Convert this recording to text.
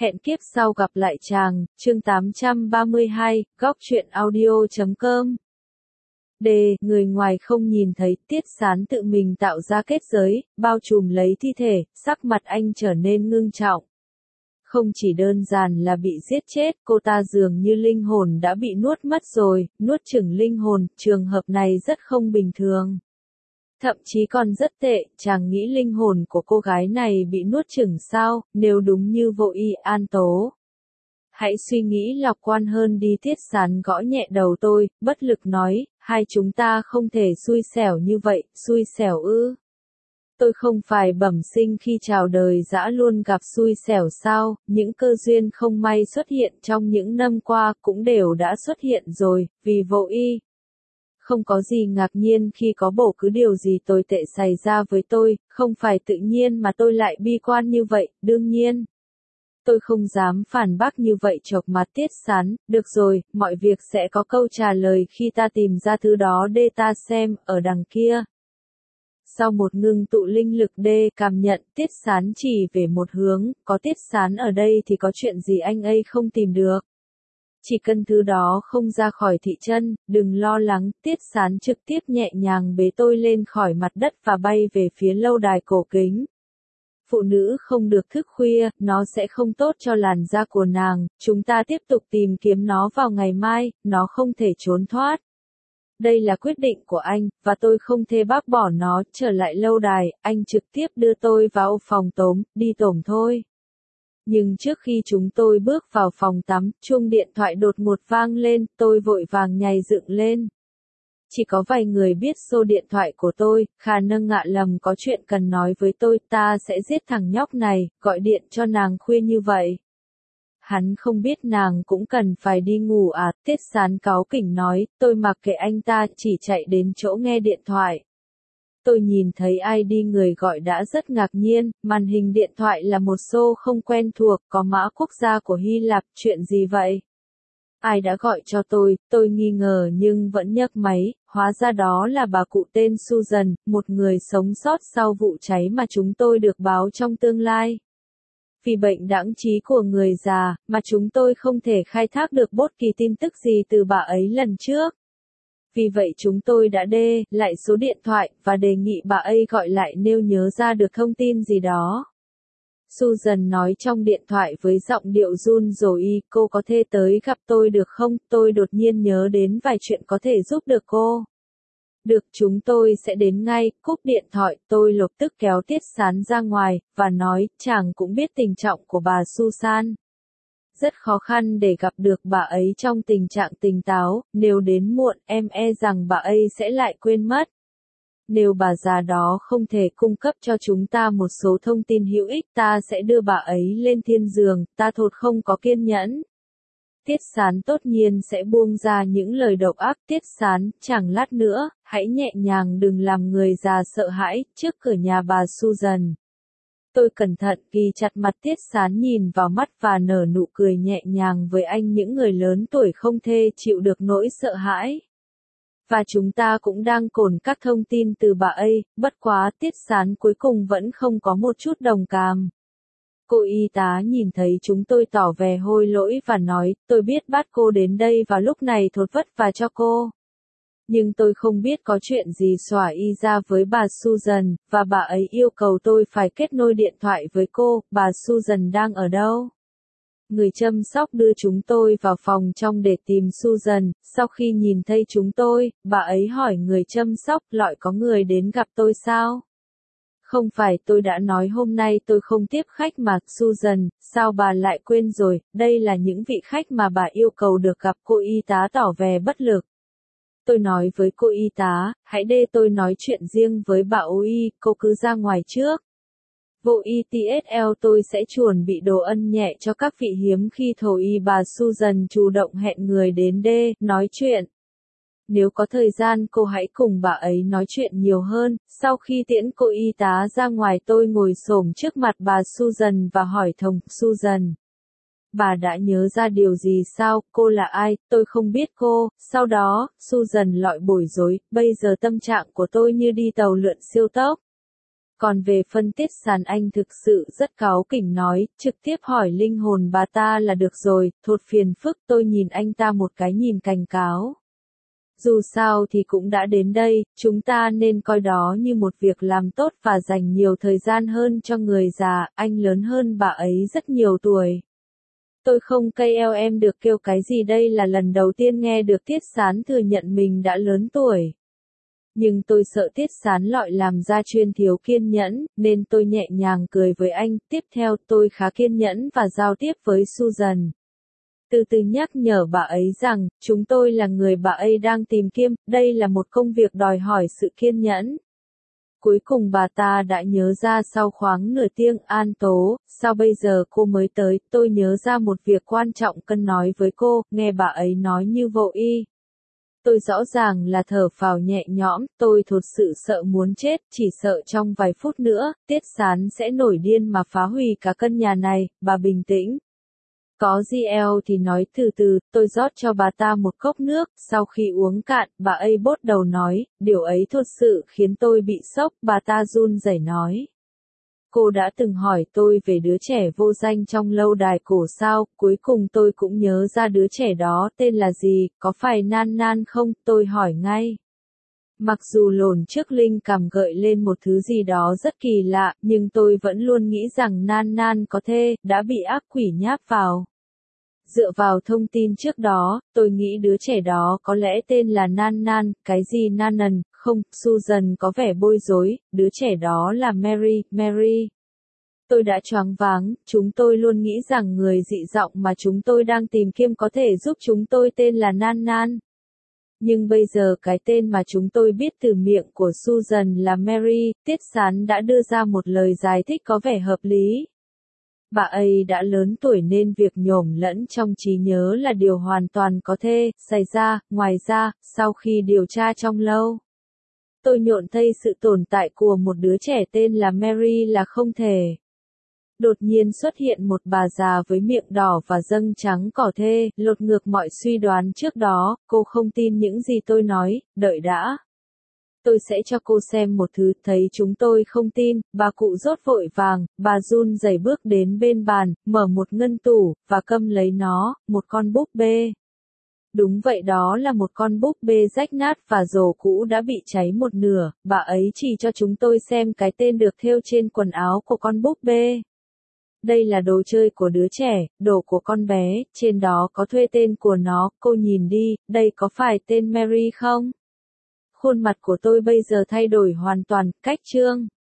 Hẹn kiếp sau gặp lại chàng, chương 832, góc truyện audio.com. Người ngoài không nhìn thấy, Tiết Sán tự mình tạo ra kết giới, bao trùm lấy thi thể, sắc mặt anh trở nên ngưng trọng. Không chỉ đơn giản là bị giết chết, cô ta dường như linh hồn đã bị nuốt mất rồi, nuốt chửng linh hồn, trường hợp này rất không bình thường. Thậm chí còn rất tệ, chàng nghĩ linh hồn của cô gái này bị nuốt chửng sao, nếu đúng như Vô Y An tố. Hãy suy nghĩ lạc quan hơn đi. Tiết Sán gõ nhẹ đầu tôi, bất lực nói, hai chúng ta không thể xui xẻo như vậy, xui xẻo ư. Tôi không phải bẩm sinh khi chào đời dã luôn gặp xui xẻo sao, những cơ duyên không may xuất hiện trong những năm qua cũng đều đã xuất hiện rồi, vì Vô Y. Không có gì ngạc nhiên khi có bất cứ điều gì tồi tệ xảy ra với tôi, không phải tự nhiên mà tôi lại bi quan như vậy, đương nhiên. Tôi không dám phản bác như vậy chọc mặt Tiết Sán, được rồi, mọi việc sẽ có câu trả lời khi ta tìm ra thứ đó để ta xem, ở đằng kia. Sau một ngưng tụ linh lực cảm nhận, Tiết Sán chỉ về một hướng, có Tiết Sán ở đây thì có chuyện gì anh ấy không tìm được. Chỉ cần thứ đó không ra khỏi thị chân, đừng lo lắng, Tiết Sán trực tiếp nhẹ nhàng bế tôi lên khỏi mặt đất và bay về phía lâu đài cổ kính. Phụ nữ không được thức khuya, nó sẽ không tốt cho làn da của nàng, chúng ta tiếp tục tìm kiếm nó vào ngày mai, nó không thể trốn thoát. Đây là quyết định của anh, và tôi không thể bác bỏ nó. Trở lại lâu đài, anh trực tiếp đưa tôi vào phòng tắm, đi tắm thôi. Nhưng trước khi chúng tôi bước vào phòng tắm, chuông điện thoại đột ngột vang lên, tôi vội vàng nhảy dựng lên. Chỉ có vài người biết số điện thoại của tôi, khả năng ngạ lầm có chuyện cần nói với tôi, ta sẽ giết thằng nhóc này, gọi điện cho nàng khuya như vậy. Hắn không biết nàng cũng cần phải đi ngủ à, Tiết Sán cáu kỉnh nói, tôi mặc kệ anh ta, chỉ chạy đến chỗ nghe điện thoại. Tôi nhìn thấy ID người gọi đã rất ngạc nhiên, màn hình điện thoại là một số không quen thuộc, có mã quốc gia của Hy Lạp, chuyện gì vậy? Ai đã gọi cho tôi nghi ngờ nhưng vẫn nhấc máy, hóa ra đó là bà cụ tên Susan, một người sống sót sau vụ cháy mà chúng tôi được báo trong tương lai. Vì bệnh đãng trí của người già, mà chúng tôi không thể khai thác được bất kỳ tin tức gì từ bà ấy lần trước. Vì vậy chúng tôi đã lại số điện thoại, và đề nghị bà ấy gọi lại nếu nhớ ra được thông tin gì đó. Susan nói trong điện thoại với giọng điệu run rẩy, cô có thể tới gặp tôi được không? Tôi đột nhiên nhớ đến vài chuyện có thể giúp được cô. Được, chúng tôi sẽ đến ngay. Cúp điện thoại, tôi lập tức kéo Tiết Sán ra ngoài, và nói, chàng cũng biết tình trạng của bà Susan. Rất khó khăn để gặp được bà ấy trong tình trạng tỉnh táo, nếu đến muộn, em e rằng bà ấy sẽ lại quên mất. Nếu bà già đó không thể cung cấp cho chúng ta một số thông tin hữu ích, ta sẽ đưa bà ấy lên thiên giường, ta thật không có kiên nhẫn. Tiết Sán tất nhiên sẽ buông ra những lời độc ác. Tiết Sán, chẳng lát nữa, hãy nhẹ nhàng đừng làm người già sợ hãi, trước cửa nhà bà Susan. Tôi cẩn thận ghi chặt mặt Tiết Sán nhìn vào mắt và nở nụ cười nhẹ nhàng với anh. Những người lớn tuổi không thể chịu được nỗi sợ hãi. Và chúng ta cũng đang cồn các thông tin từ bà ấy, bất quá Tiết Sán cuối cùng vẫn không có một chút đồng cảm. Cô y tá nhìn thấy chúng tôi tỏ vẻ hối lỗi và nói, tôi biết bắt cô đến đây vào lúc này thật vất vả cho cô. Nhưng tôi không biết có chuyện gì xỏa y ra với bà Susan, và bà ấy yêu cầu tôi phải kết nối điện thoại với cô. Bà Susan đang ở đâu? Người chăm sóc đưa chúng tôi vào phòng trong để tìm Susan. Sau khi nhìn thấy chúng tôi, bà ấy hỏi người chăm sóc, loại có người đến gặp tôi sao? Không phải, tôi đã nói hôm nay tôi không tiếp khách mà. Susan, sao bà lại quên rồi, đây là những vị khách mà bà yêu cầu được gặp. Cô y tá tỏ vẻ bất lực. Tôi nói với cô y tá, hãy để tôi nói chuyện riêng với bà Oi, cô cứ ra ngoài trước. Vô Y TSL, tôi sẽ chuẩn bị đồ ăn nhẹ cho các vị hiếm khi thổ y. Bà Susan chủ động hẹn người đến nói chuyện. Nếu có thời gian cô hãy cùng bà ấy nói chuyện nhiều hơn. Sau khi tiễn cô y tá ra ngoài, tôi ngồi xổm trước mặt bà Susan và hỏi thòng, Susan. Bà đã nhớ ra điều gì sao? Cô là ai? Tôi không biết cô. Sau đó, Susan lọi bối rối, bây giờ tâm trạng của tôi như đi tàu lượn siêu tốc. Còn về phân tiết sán anh thực sự rất cáu kỉnh nói, trực tiếp hỏi linh hồn bà ta là được rồi, thột phiền phức. Tôi nhìn anh ta một cái nhìn cảnh cáo. Dù sao thì cũng đã đến đây, chúng ta nên coi đó như một việc làm tốt và dành nhiều thời gian hơn cho người già, anh lớn hơn bà ấy rất nhiều tuổi. Tôi không KL em được kêu cái gì đây là lần đầu tiên nghe được Tiết Sán thừa nhận mình đã lớn tuổi. Nhưng tôi sợ Tiết Sán lọi làm ra chuyên thiếu kiên nhẫn, nên tôi nhẹ nhàng cười với anh. Tiếp theo tôi khá kiên nhẫn và giao tiếp với Susan. Từ từ nhắc nhở bà ấy rằng, chúng tôi là người bà ấy đang tìm kiếm, đây là một công việc đòi hỏi sự kiên nhẫn. Cuối cùng bà ta đã nhớ ra sau khoảng nửa tiếng. An Tố, sao bây giờ cô mới tới, tôi nhớ ra một việc quan trọng cần nói với cô, nghe bà ấy nói như vô ý. Tôi rõ ràng là thở phào nhẹ nhõm, tôi thật sự sợ muốn chết, chỉ sợ trong vài phút nữa, Tiết Sán sẽ nổi điên mà phá hủy cả căn nhà này. Bà bình tĩnh. Có GL thì nói từ từ. Tôi rót cho bà ta một cốc nước, sau khi uống cạn, bà ấy bốt đầu nói, điều ấy thật sự khiến tôi bị sốc. Bà ta run rẩy nói. Cô đã từng hỏi tôi về đứa trẻ vô danh trong lâu đài cổ sao, cuối cùng tôi cũng nhớ ra đứa trẻ đó tên là gì, có phải Nan Nan không, tôi hỏi ngay. Mặc dù lồn trước linh cảm gợi lên một thứ gì đó rất kỳ lạ, nhưng tôi vẫn luôn nghĩ rằng Nan Nan có thể đã bị ác quỷ nháp vào. Dựa vào thông tin trước đó, tôi nghĩ đứa trẻ đó có lẽ tên là Nan Nan, cái gì Nanan, không, Susan có vẻ bối rối, đứa trẻ đó là Mary, Mary. Tôi đã choáng váng, chúng tôi luôn nghĩ rằng người dị giọng mà chúng tôi đang tìm kiếm có thể giúp chúng tôi tên là Nan Nan. Nhưng bây giờ cái tên mà chúng tôi biết từ miệng của Susan là Mary. Tiết Sán đã đưa ra một lời giải thích có vẻ hợp lý. Bà ấy đã lớn tuổi nên việc nhổm lẫn trong trí nhớ là điều hoàn toàn có thể xảy ra. Ngoài ra, sau khi điều tra trong lâu, tôi nhận thấy sự tồn tại của một đứa trẻ tên là Mary là không thể. Đột nhiên xuất hiện một bà già với miệng đỏ và răng trắng cỏ thê, lột ngược mọi suy đoán trước đó. Cô không tin những gì tôi nói, đợi đã. Tôi sẽ cho cô xem một thứ, thấy chúng tôi không tin, bà cụ rốt vội vàng, bà run rẩy bước đến bên bàn, mở một ngân tủ, và cầm lấy nó, một con búp bê. Đúng vậy, đó là một con búp bê rách nát và rổ cũ đã bị cháy một nửa. Bà ấy chỉ cho chúng tôi xem cái tên được thêu trên quần áo của con búp bê. Đây là đồ chơi của đứa trẻ, đồ của con bé, trên đó có thuê tên của nó, cô nhìn đi, đây có phải tên Mary không? Khuôn mặt của tôi bây giờ thay đổi hoàn toàn, cách chương.